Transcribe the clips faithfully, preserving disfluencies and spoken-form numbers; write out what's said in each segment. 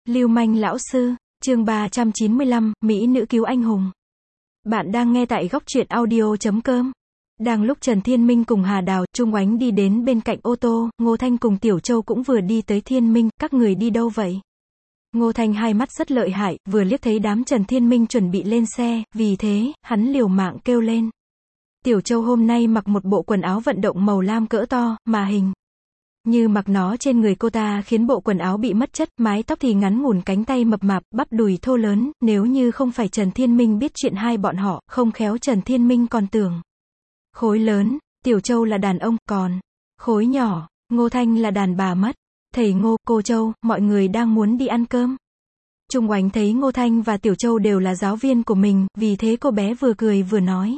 Lưu manh lão sư, chương ba trăm chín mươi lăm, Mỹ nữ cứu anh hùng. Bạn đang nghe tại góc truyện audio chấm com. Đang lúc Trần Thiên Minh cùng Hà Đào, Trung Oánh đi đến bên cạnh ô tô, Ngô Thanh cùng Tiểu Châu cũng vừa đi tới Thiên Minh, các người đi đâu vậy? Ngô Thanh hai mắt rất lợi hại, vừa liếc thấy đám Trần Thiên Minh chuẩn bị lên xe, vì thế, hắn liều mạng kêu lên. Tiểu Châu hôm nay mặc một bộ quần áo vận động màu lam cỡ to, mà hình như mặc nó trên người cô ta khiến bộ quần áo bị mất chất, mái tóc thì ngắn ngủn, cánh tay mập mạp, bắp đùi thô lớn, nếu như không phải Trần Thiên Minh biết chuyện hai bọn họ, không khéo Trần Thiên Minh còn tưởng khối lớn, Tiểu Châu là đàn ông, còn khối nhỏ, Ngô Thanh là đàn bà mất. Thầy Ngô, cô Châu, mọi người đang muốn đi ăn cơm. Trung Oánh thấy Ngô Thanh và Tiểu Châu đều là giáo viên của mình, vì thế cô bé vừa cười vừa nói.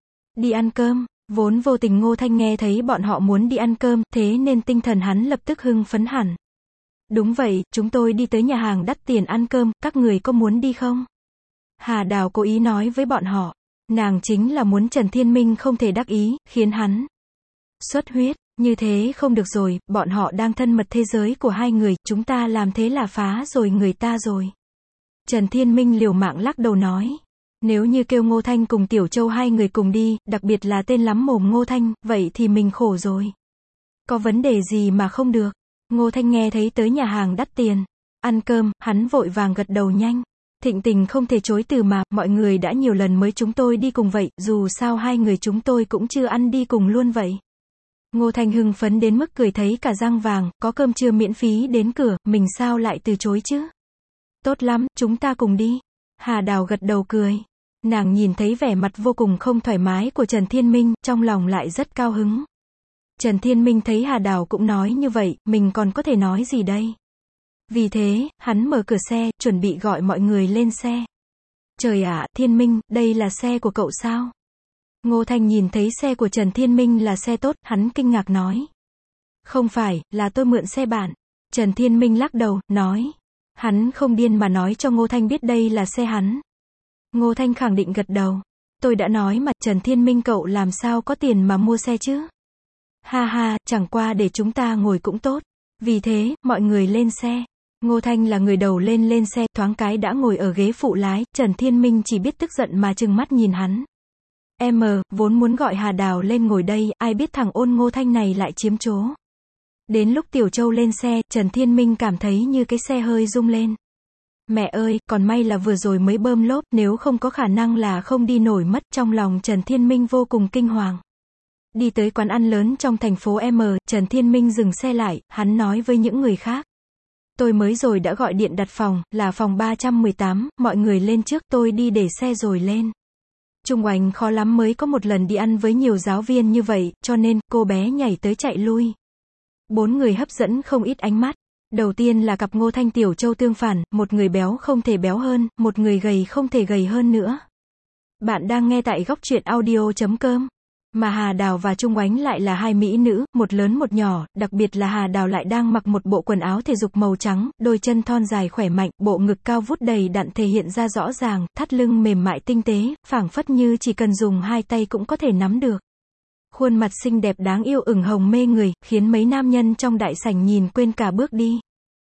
Đi ăn cơm. Vốn vô tình Ngô Thanh nghe thấy bọn họ muốn đi ăn cơm, thế nên tinh thần hắn lập tức hưng phấn hẳn. Đúng vậy, chúng tôi đi tới nhà hàng đắt tiền ăn cơm, các người có muốn đi không? Hà Đào cố ý nói với bọn họ. Nàng chính là muốn Trần Thiên Minh không thể đắc ý, khiến hắn xuất huyết. Như thế không được rồi, bọn họ đang thân mật thế giới của hai người, chúng ta làm thế là phá rồi người ta rồi. Trần Thiên Minh liều mạng lắc đầu nói. Nếu như kêu Ngô Thanh cùng Tiểu Châu hai người cùng đi, đặc biệt là tên lắm mồm Ngô Thanh, vậy thì mình khổ rồi. Có vấn đề gì mà không được? Ngô Thanh nghe thấy tới nhà hàng đắt tiền, ăn cơm, hắn vội vàng gật đầu nhanh. Thịnh tình không thể chối từ mà, mọi người đã nhiều lần mới chúng tôi đi cùng vậy, dù sao hai người chúng tôi cũng chưa ăn đi cùng luôn vậy. Ngô Thanh hưng phấn đến mức cười thấy cả răng vàng, có cơm trưa miễn phí đến cửa, mình sao lại từ chối chứ? Tốt lắm, chúng ta cùng đi. Hà Đào gật đầu cười. Nàng nhìn thấy vẻ mặt vô cùng không thoải mái của Trần Thiên Minh, trong lòng lại rất cao hứng. Trần Thiên Minh thấy Hà Đào cũng nói như vậy, mình còn có thể nói gì đây? Vì thế, hắn mở cửa xe, chuẩn bị gọi mọi người lên xe. Trời ạ, Thiên Minh, đây là xe của cậu sao? Ngô Thanh nhìn thấy xe của Trần Thiên Minh là xe tốt, hắn kinh ngạc nói. Không phải, là tôi mượn xe bạn. Trần Thiên Minh lắc đầu, nói. Hắn không điên mà nói cho Ngô Thanh biết đây là xe hắn. Ngô Thanh khẳng định gật đầu. Tôi đã nói mà, Trần Thiên Minh cậu làm sao có tiền mà mua xe chứ? Ha ha, chẳng qua để chúng ta ngồi cũng tốt. Vì thế, mọi người lên xe. Ngô Thanh là người đầu lên lên xe, thoáng cái đã ngồi ở ghế phụ lái, Trần Thiên Minh chỉ biết tức giận mà trừng mắt nhìn hắn. Em, vốn muốn gọi Hà Đào lên ngồi đây, ai biết thằng ôn Ngô Thanh này lại chiếm chỗ. Đến lúc Tiểu Châu lên xe, Trần Thiên Minh cảm thấy như cái xe hơi rung lên. Mẹ ơi, còn may là vừa rồi mới bơm lốp, nếu không có khả năng là không đi nổi mất. Trong lòng Trần Thiên Minh vô cùng kinh hoàng. Đi tới quán ăn lớn trong thành phố M, Trần Thiên Minh dừng xe lại, hắn nói với những người khác. Tôi mới rồi đã gọi điện đặt phòng, là phòng ba trăm mười tám, mọi người lên trước, tôi đi để xe rồi lên. Trung Oánh khó lắm mới có một lần đi ăn với nhiều giáo viên như vậy, cho nên, cô bé nhảy tới chạy lui. Bốn người hấp dẫn không ít ánh mắt. Đầu tiên là cặp Ngô Thanh Tiểu Châu tương phản, một người béo không thể béo hơn, một người gầy không thể gầy hơn nữa. Bạn đang nghe tại góc truyện audio chấm com. Mà Hà Đào và Trung Oánh lại là hai mỹ nữ, một lớn một nhỏ, đặc biệt là Hà Đào lại đang mặc một bộ quần áo thể dục màu trắng, đôi chân thon dài khỏe mạnh, bộ ngực cao vút đầy đặn thể hiện ra rõ ràng, thắt lưng mềm mại tinh tế, phảng phất như chỉ cần dùng hai tay cũng có thể nắm được. Khuôn mặt xinh đẹp đáng yêu ửng hồng mê người, khiến mấy nam nhân trong đại sảnh nhìn quên cả bước đi.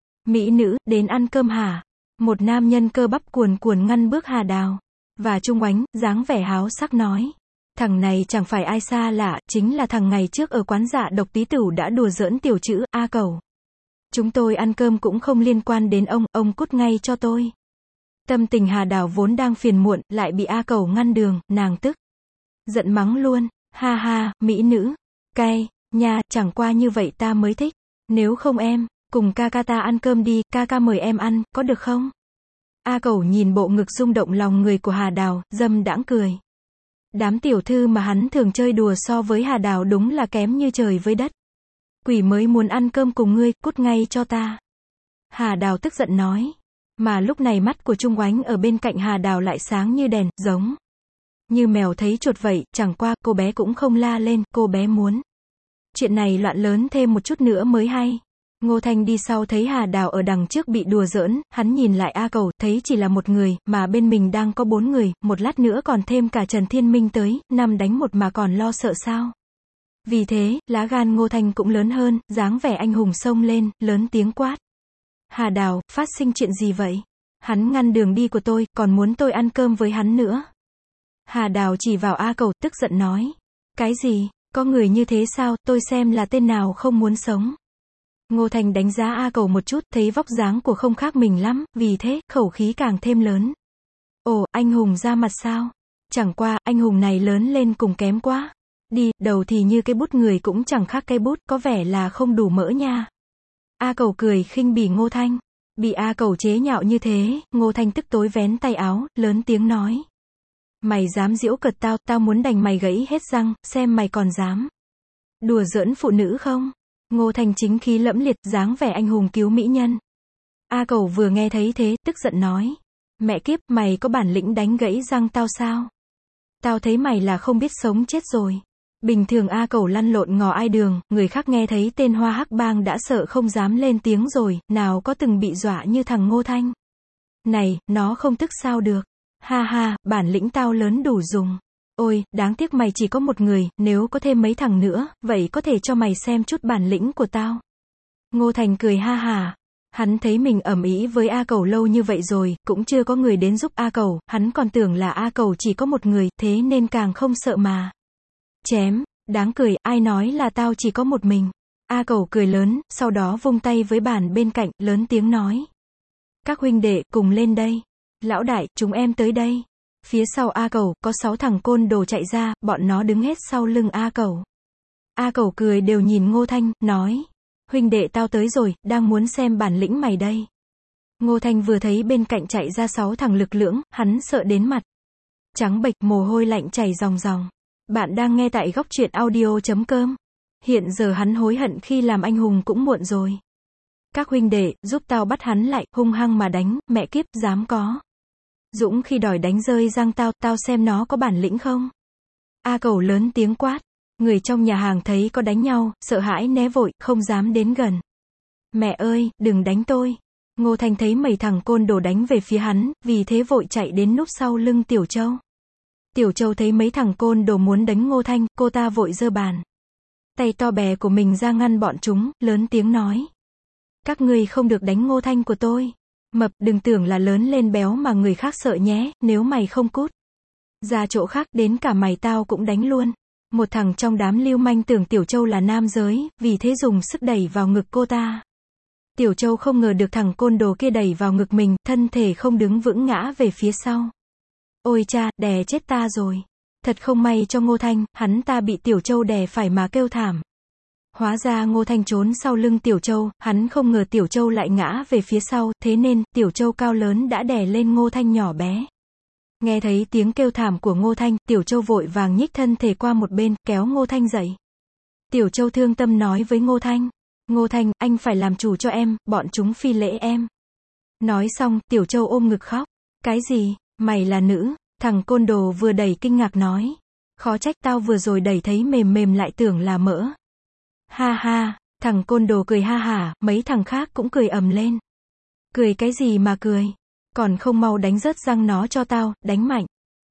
Mỹ nữ, đến ăn cơm hả? Một nam nhân cơ bắp cuồn cuồn ngăn bước Hà Đào và Trung Oánh, dáng vẻ háo sắc nói. Thằng này chẳng phải ai xa lạ, chính là thằng ngày trước ở quán Dạ Độc Tí Tửu đã đùa giỡn tiểu chữ, A Cẩu. Chúng tôi ăn cơm cũng không liên quan đến ông, ông cút ngay cho tôi. Tâm tình Hà Đào vốn đang phiền muộn, lại bị A Cẩu ngăn đường, nàng tức giận mắng luôn. Ha ha, mỹ nữ, cay, nha, chẳng qua như vậy ta mới thích. Nếu không em, cùng ca ca ta ăn cơm đi, ca ca mời em ăn, có được không? A Cẩu nhìn bộ ngực rung động lòng người của Hà Đào, dâm đãng cười. Đám tiểu thư mà hắn thường chơi đùa so với Hà Đào đúng là kém như trời với đất. Quỷ mới muốn ăn cơm cùng ngươi, cút ngay cho ta. Hà Đào tức giận nói. Mà lúc này mắt của Trung Oánh ở bên cạnh Hà Đào lại sáng như đèn, giống như mèo thấy chuột vậy, chẳng qua, cô bé cũng không la lên, cô bé muốn chuyện này loạn lớn thêm một chút nữa mới hay. Ngô Thanh đi sau thấy Hà Đào ở đằng trước bị đùa giỡn, hắn nhìn lại A Cẩu, thấy chỉ là một người, mà bên mình đang có bốn người, một lát nữa còn thêm cả Trần Thiên Minh tới, năm đánh một mà còn lo sợ sao. Vì thế, lá gan Ngô Thanh cũng lớn hơn, dáng vẻ anh hùng xông lên, lớn tiếng quát. Hà Đào, phát sinh chuyện gì vậy? Hắn ngăn đường đi của tôi, còn muốn tôi ăn cơm với hắn nữa. Hà Đào chỉ vào A Cầu, tức giận nói. Cái gì? Có người như thế sao, tôi xem là tên nào không muốn sống. Ngô Thanh đánh giá A Cầu một chút, thấy vóc dáng của không khác mình lắm, vì thế, khẩu khí càng thêm lớn. Ồ, anh hùng ra mặt sao? Chẳng qua, anh hùng này lớn lên cùng kém quá. Đi, đầu thì như cái bút, người cũng chẳng khác cái bút, có vẻ là không đủ mỡ nha. A Cầu cười khinh bỉ Ngô Thanh. Bị A Cầu chế nhạo như thế, Ngô Thanh tức tối vén tay áo, lớn tiếng nói. Mày dám giễu cợt tao, tao muốn đành mày gãy hết răng, xem mày còn dám đùa giỡn phụ nữ không? Ngô Thanh chính khí lẫm liệt, dáng vẻ anh hùng cứu mỹ nhân. A Cầu vừa nghe thấy thế, tức giận nói. Mẹ kiếp, mày có bản lĩnh đánh gãy răng tao sao? Tao thấy mày là không biết sống chết rồi. Bình thường A Cầu lăn lộn ngò ai đường, người khác nghe thấy tên Hoa Hắc Bang đã sợ không dám lên tiếng rồi, nào có từng bị dọa như thằng Ngô Thanh. Này, nó không tức sao được. Ha ha, bản lĩnh tao lớn đủ dùng. Ôi, đáng tiếc mày chỉ có một người, nếu có thêm mấy thằng nữa, vậy có thể cho mày xem chút bản lĩnh của tao. Ngô Thành cười ha hà. Hắn thấy mình ầm ĩ với A Cầu lâu như vậy rồi, cũng chưa có người đến giúp A Cầu, hắn còn tưởng là A Cầu chỉ có một người, thế nên càng không sợ mà. Chém, đáng cười, ai nói là tao chỉ có một mình. A Cầu cười lớn, sau đó vung tay với bàn bên cạnh, lớn tiếng nói. Các huynh đệ, cùng lên đây. Lão đại, chúng em tới đây. Phía sau A Cầu, có sáu thằng côn đồ chạy ra, bọn nó đứng hết sau lưng A Cầu. A Cầu cười đều nhìn Ngô Thanh, nói. Huynh đệ tao tới rồi, đang muốn xem bản lĩnh mày đây. Ngô Thanh vừa thấy bên cạnh chạy ra sáu thằng lực lưỡng, hắn sợ đến mặt trắng bệch, mồ hôi lạnh chảy ròng ròng. Bạn đang nghe tại góc truyện audio chấm com. Hiện giờ hắn hối hận khi làm anh hùng cũng muộn rồi. Các huynh đệ, giúp tao bắt hắn lại, hung hăng mà đánh, mẹ kiếp, dám có dũng khi đòi đánh rơi răng tao, tao xem nó có bản lĩnh không. A Cầu lớn tiếng quát. Người trong nhà hàng thấy có đánh nhau, sợ hãi né vội, không dám đến gần. Mẹ ơi, đừng đánh tôi. Ngô Thanh thấy mấy thằng côn đồ đánh về phía hắn, vì thế vội chạy đến núp sau lưng Tiểu Châu. Tiểu Châu thấy mấy thằng côn đồ muốn đánh Ngô Thanh, cô ta vội giơ bàn tay to bè của mình ra ngăn bọn chúng, lớn tiếng nói. Các ngươi không được đánh Ngô Thanh của tôi. Mập, đừng tưởng là lớn lên béo mà người khác sợ nhé, nếu mày không cút ra chỗ khác, đến cả mày tao cũng đánh luôn. Một thằng trong đám lưu manh tưởng Tiểu Châu là nam giới, vì thế dùng sức đẩy vào ngực cô ta. Tiểu Châu không ngờ được thằng côn đồ kia đẩy vào ngực mình, thân thể không đứng vững ngã về phía sau. Ôi cha, đè chết ta rồi. Thật không may cho Ngô Thanh, hắn ta bị Tiểu Châu đè phải mà kêu thảm. Hóa ra Ngô Thanh trốn sau lưng Tiểu Châu, hắn không ngờ Tiểu Châu lại ngã về phía sau, thế nên, Tiểu Châu cao lớn đã đè lên Ngô Thanh nhỏ bé. Nghe thấy tiếng kêu thảm của Ngô Thanh, Tiểu Châu vội vàng nhích thân thể qua một bên, kéo Ngô Thanh dậy. Tiểu Châu thương tâm nói với Ngô Thanh. Ngô Thanh, anh phải làm chủ cho em, bọn chúng phi lễ em. Nói xong, Tiểu Châu ôm ngực khóc. Cái gì? Mày là nữ? Thằng côn đồ vừa đẩy kinh ngạc nói. Khó trách tao vừa rồi đẩy thấy mềm mềm lại tưởng là mỡ. Ha ha, thằng côn đồ cười ha hả, mấy thằng khác cũng cười ầm lên. Cười cái gì mà cười? Còn không mau đánh rớt răng nó cho tao, đánh mạnh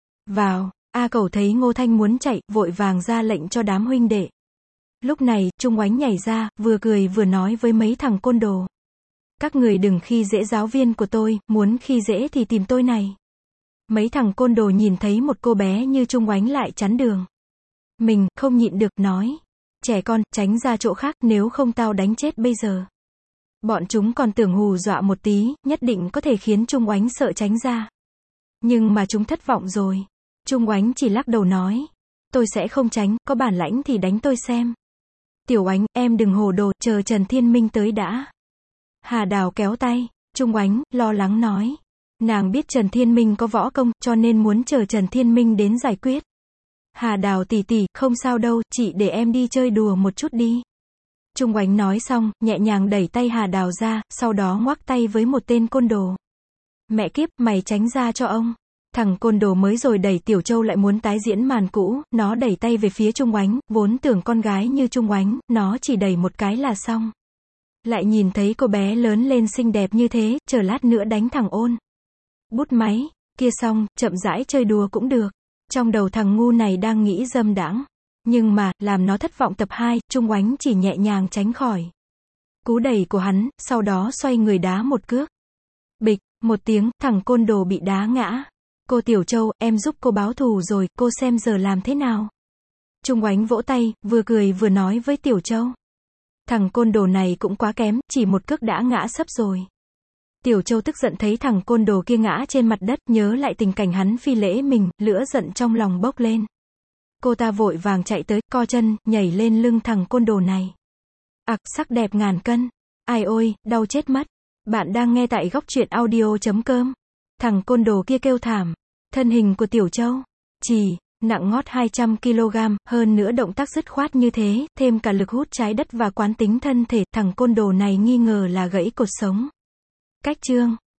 vào. A Cầu thấy Ngô Thanh muốn chạy, vội vàng ra lệnh cho đám huynh đệ. Lúc này, Trung Oánh nhảy ra, vừa cười vừa nói với mấy thằng côn đồ. Các người đừng khi dễ giáo viên của tôi, muốn khi dễ thì tìm tôi này. Mấy thằng côn đồ nhìn thấy một cô bé như Trung Oánh lại chắn đường mình, không nhịn được, nói. Trẻ con, tránh ra chỗ khác, nếu không tao đánh chết bây giờ. Bọn chúng còn tưởng hù dọa một tí, nhất định có thể khiến Trung Oánh sợ tránh ra. Nhưng mà chúng thất vọng rồi. Trung Oánh chỉ lắc đầu nói. Tôi sẽ không tránh, có bản lãnh thì đánh tôi xem. Tiểu Oánh, em đừng hồ đồ, chờ Trần Thiên Minh tới đã. Hà Đào kéo tay. Trung Oánh, lo lắng nói. Nàng biết Trần Thiên Minh có võ công, cho nên muốn chờ Trần Thiên Minh đến giải quyết. Hà Đào tỷ tỷ, không sao đâu, chị để em đi chơi đùa một chút đi. Trung Oánh nói xong, nhẹ nhàng đẩy tay Hà Đào ra, sau đó ngoắc tay với một tên côn đồ. Mẹ kiếp, mày tránh ra cho ông. Thằng côn đồ mới rồi đẩy Tiểu Châu lại muốn tái diễn màn cũ, nó đẩy tay về phía Trung Oánh, vốn tưởng con gái như Trung Oánh, nó chỉ đẩy một cái là xong. Lại nhìn thấy cô bé lớn lên xinh đẹp như thế, chờ lát nữa đánh thằng ôn bút máy kia xong, chậm rãi chơi đùa cũng được. Trong đầu thằng ngu này đang nghĩ dâm đãng. Nhưng mà, làm nó thất vọng tập hai, Trung Oánh chỉ nhẹ nhàng tránh khỏi. cú đẩy của hắn, sau đó xoay người đá một cước. Bịch, một tiếng, thằng côn đồ bị đá ngã. Cô Tiểu Châu, em giúp cô báo thù rồi, cô xem giờ làm thế nào. Trung Oánh vỗ tay, vừa cười vừa nói với Tiểu Châu. Thằng côn đồ này cũng quá kém, chỉ một cước đã ngã sấp rồi. Tiểu Châu tức giận thấy thằng côn đồ kia ngã trên mặt đất, nhớ lại tình cảnh hắn phi lễ mình, lửa giận trong lòng bốc lên. Cô ta vội vàng chạy tới, co chân, nhảy lên lưng thằng côn đồ này. Ặc, sắc đẹp ngàn cân. Ai ôi, đau chết mất. Bạn đang nghe tại góc truyện audio chấm com. Thằng côn đồ kia kêu thảm. Thân hình của Tiểu Châu, chỉ, nặng ngót hai trăm ki lô gam, hơn nữa động tác dứt khoát như thế, thêm cả lực hút trái đất và quán tính thân thể, thằng côn đồ này nghi ngờ là gãy cột sống. Cách chương